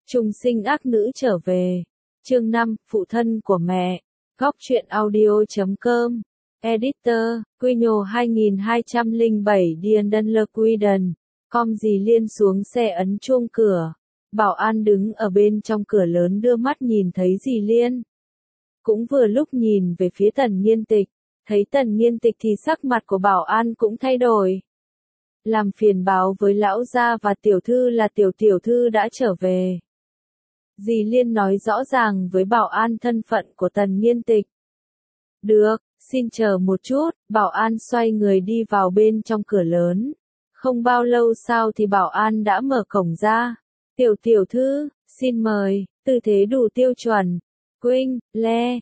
Trùng sinh ác nữ trở về. Chương 5, phụ thân của mẹ. Góc truyện audio.com. Editor, Quino 2207 Dien Đân Lơ Quiden. Com dì Liên xuống xe ấn chuông cửa. Bảo an đứng ở bên trong cửa lớn đưa mắt nhìn thấy dì Liên. Cũng vừa lúc nhìn về phía Tần Nghiên Tịch. Thấy Tần Nghiên Tịch thì sắc mặt của bảo an cũng thay đổi. Làm phiền báo với lão gia và tiểu thư là tiểu thư đã trở về. Dì Liên nói rõ ràng với bảo an thân phận của Tần Nghiên Tịch. Được, xin chờ một chút, bảo an xoay người đi vào bên trong cửa lớn. Không bao lâu sau thì bảo an đã mở cổng ra. Tiểu thư, xin mời, tư thế đủ tiêu chuẩn. Quỳnh, Le,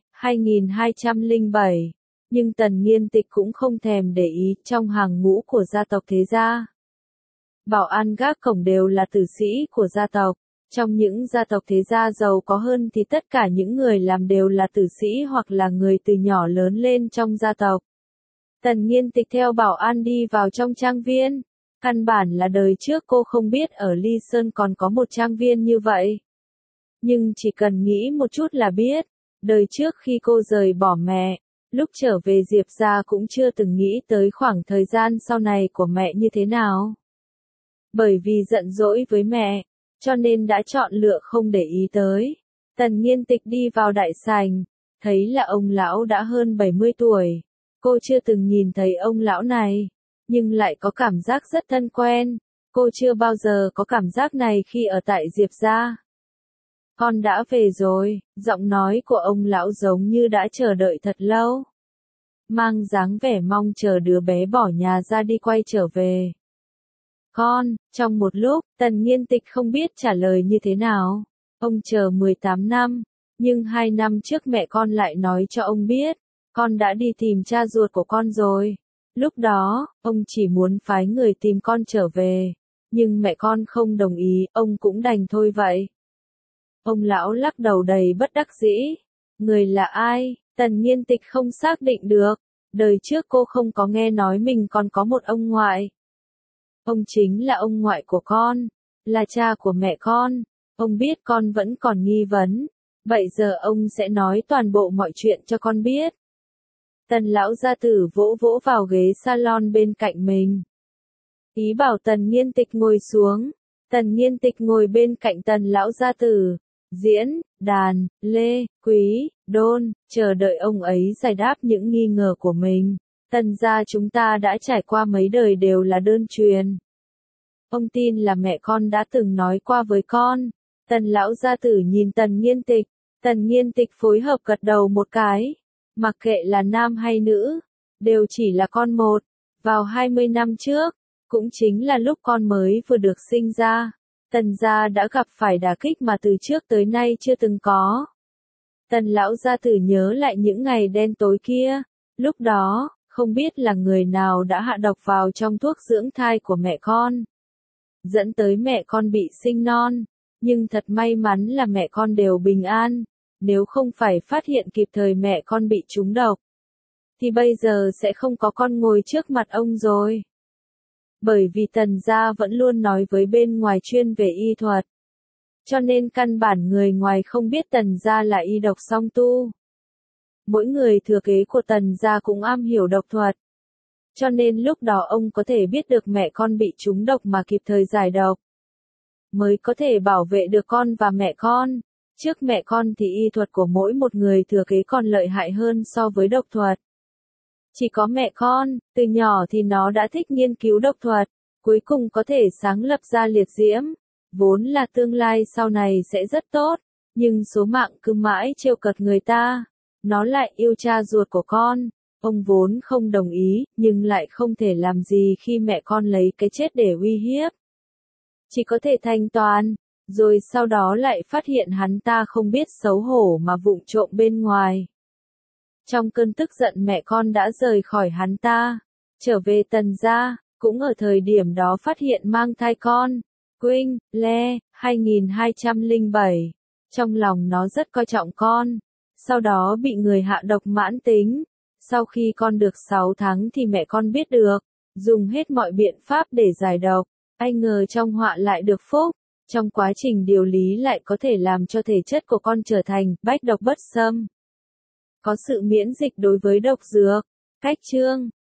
2207. Nhưng Tần Nghiên Tịch cũng không thèm để ý trong hàng ngũ của gia tộc thế gia. Bảo an gác cổng đều là tử sĩ của gia tộc. Trong những gia tộc thế gia giàu có hơn thì tất cả những người làm đều là tử sĩ hoặc là người từ nhỏ lớn lên trong gia tộc. Tần Nghiên Tịch theo bảo an đi vào trong trang viên. Căn bản là đời trước cô không biết ở Ly Sơn còn có một trang viên như vậy. Nhưng chỉ cần nghĩ một chút là biết, đời trước khi cô rời bỏ mẹ, lúc trở về Diệp gia cũng chưa từng nghĩ tới khoảng thời gian sau này của mẹ như thế nào. Bởi vì giận dỗi với mẹ, cho nên đã chọn lựa không để ý tới. Tần Nghiên Tịch đi vào đại sảnh, thấy là ông lão đã hơn 70 tuổi. Cô chưa từng nhìn thấy ông lão này, nhưng lại có cảm giác rất thân quen. Cô chưa bao giờ có cảm giác này khi ở tại Diệp gia. Con đã về rồi, giọng nói của ông lão giống như đã chờ đợi thật lâu. Mang dáng vẻ mong chờ đứa bé bỏ nhà ra đi quay trở về. Con, trong một lúc, Tần Nghiên Tịch không biết trả lời như thế nào. Ông chờ 18 năm, nhưng 2 năm trước mẹ con lại nói cho ông biết, con đã đi tìm cha ruột của con rồi. Lúc đó, ông chỉ muốn phái người tìm con trở về, nhưng mẹ con không đồng ý, ông cũng đành thôi vậy. Ông lão lắc đầu đầy bất đắc dĩ. Người là ai? Tần Nghiên Tịch không xác định được. Đời trước cô không có nghe nói mình còn có một ông ngoại. Ông chính là ông ngoại của con, là cha của mẹ con. Ông biết con vẫn còn nghi vấn, vậy giờ ông sẽ nói toàn bộ mọi chuyện cho con biết. Tần lão gia tử vỗ vỗ vào ghế salon bên cạnh mình. Ý bảo Tần Nghiên Tịch ngồi xuống. Tần Nghiên Tịch ngồi bên cạnh Tần lão gia tử. Diễn, đàn, Lê, Quý, Đôn, chờ đợi ông ấy giải đáp những nghi ngờ của mình. Tần gia chúng ta đã trải qua mấy đời đều là đơn truyền. Ông tin là mẹ con đã từng nói qua với con. Tần lão gia tử nhìn Tần Nghiên Tịch. Tần Nghiên Tịch phối hợp gật đầu một cái. Mặc kệ là nam hay nữ, đều chỉ là con một. Vào 20 năm trước, cũng chính là lúc con mới vừa được sinh ra, Tần gia đã gặp phải đả kích mà từ trước tới nay chưa từng có. Tần lão gia tử nhớ lại những ngày đen tối kia. Lúc đó, không biết là người nào đã hạ độc vào trong thuốc dưỡng thai của mẹ con, dẫn tới mẹ con bị sinh non. Nhưng thật may mắn là mẹ con đều bình an. Nếu không phải phát hiện kịp thời mẹ con bị trúng độc, thì bây giờ sẽ không có con ngồi trước mặt ông rồi. Bởi vì Tần gia vẫn luôn nói với bên ngoài chuyên về y thuật, cho nên căn bản người ngoài không biết Tần gia là y độc song tu. Mỗi người thừa kế của Tần gia cũng am hiểu độc thuật, cho nên lúc đó ông có thể biết được mẹ con bị trúng độc mà kịp thời giải độc, mới có thể bảo vệ được con và mẹ con. Trước mẹ con thì y thuật của mỗi một người thừa kế còn lợi hại hơn so với độc thuật. Chỉ có mẹ con, từ nhỏ thì nó đã thích nghiên cứu độc thuật, cuối cùng có thể sáng lập ra liệt diễm, vốn là tương lai sau này sẽ rất tốt, nhưng số mạng cứ mãi trêu cợt người ta. Nó lại yêu cha ruột của con, ông vốn không đồng ý, nhưng lại không thể làm gì khi mẹ con lấy cái chết để uy hiếp. Chỉ có thể thanh toán, rồi sau đó lại phát hiện hắn ta không biết xấu hổ mà vụng trộm bên ngoài. Trong cơn tức giận mẹ con đã rời khỏi hắn ta, trở về Tần gia, cũng ở thời điểm đó phát hiện mang thai con. Quỳnh, Le, 2207. Trong lòng nó rất coi trọng con. Sau đó bị người hạ độc mãn tính. Sau khi con được 6 tháng thì mẹ con biết được, dùng hết mọi biện pháp để giải độc. Ai ngờ trong họa lại được phúc. Trong quá trình điều lý lại có thể làm cho thể chất của con trở thành bách độc bất xâm. Có sự miễn dịch đối với độc dược. Cách chương